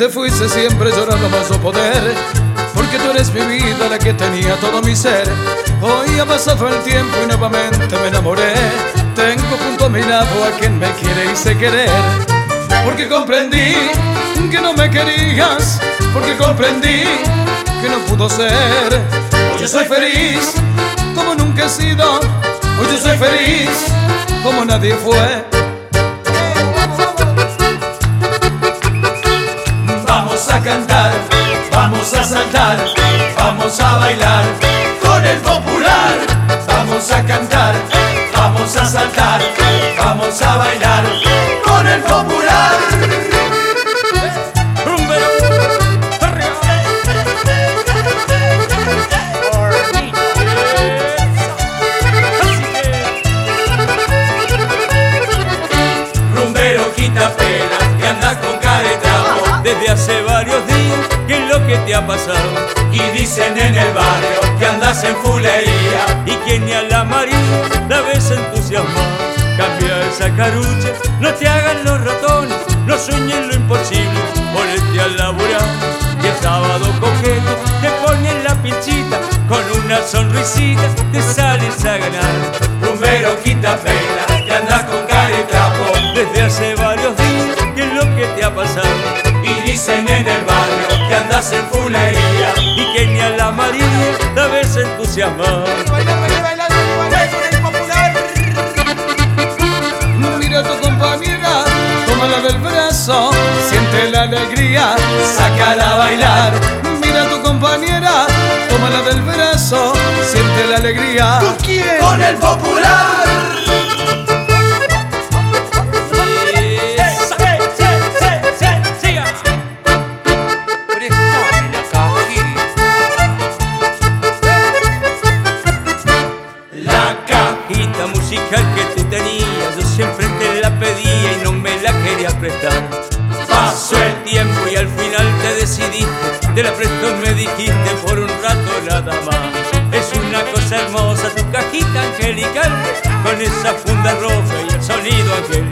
te fuiste siempre llorando más no poder, porque tú eres mi vida, la que tenía todo mi ser. Hoy ha pasado el tiempo y nuevamente me enamoré. Tengo junto a mi lado a quien me quiere y sé querer. Porque comprendí que no me querías, porque comprendí que no pudo ser. Hoy yo soy feliz como nunca he sido, hoy yo soy feliz como nadie fue. Vamos a cantar, vamos a saltar, vamos a bailar con el popular. Vamos a cantar, vamos a saltar, vamos a bailar con el popular. Rumbero, quita pena, que andas con caretrapo. Desde hace varios días, ¿qué es lo que te ha pasado? Y dicen en el barrio que andas en fulería. Y que ni a la María la ves entusiasmada. Cambia esa carucha, no te hagan los ratones, no sueñes lo imposible, ponete a laburar. Y el sábado coqueto te ponen la pinchita, con una sonrisita te sales a ganar. Rumbero, quita pena, que andas con caretrapo. Desde hace varios días, ¿qué es lo que te ha pasado? Y dicen en el barrio que andas en fulería. Y que ni a la María la ves entusiasmada. Mira a tu compañera, tómala del brazo, siente la alegría, sácala a bailar. Mira a tu compañera, tómala del brazo, siente la alegría. ¿Con quién? Con el popular. La musical que tú tenías, yo siempre te la pedía y no me la querías prestar. Pasó el tiempo y al final te decidiste, te la presto y me dijiste por un rato nada más. Es una cosa hermosa tu cajita angelical, con esa funda roja y el sonido angelical.